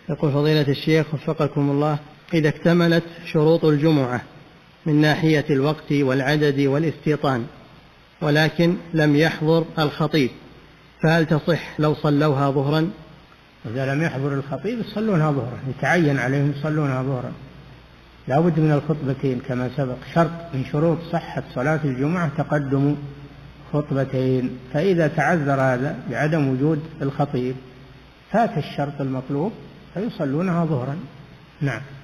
يقول فضيلة الشيخ وفقكم الله: إذا اكتملت شروط الجمعة من ناحية الوقت والعدد والاستيطان ولكن لم يحضر الخطيب، فهل تصح لو صلوها ظهرا؟ إذا لم يحضر الخطيب يصلونها ظهرا، يتعين عليهم يصلونها ظهرا، لا بد من الخطبتين كما سبق. شرط من شروط صحة صلاة الجمعة تقدم خطبتين، فإذا تعذر هذا بعدم وجود الخطيب فات الشرط المطلوب فيصلونها ظهرا. نعم.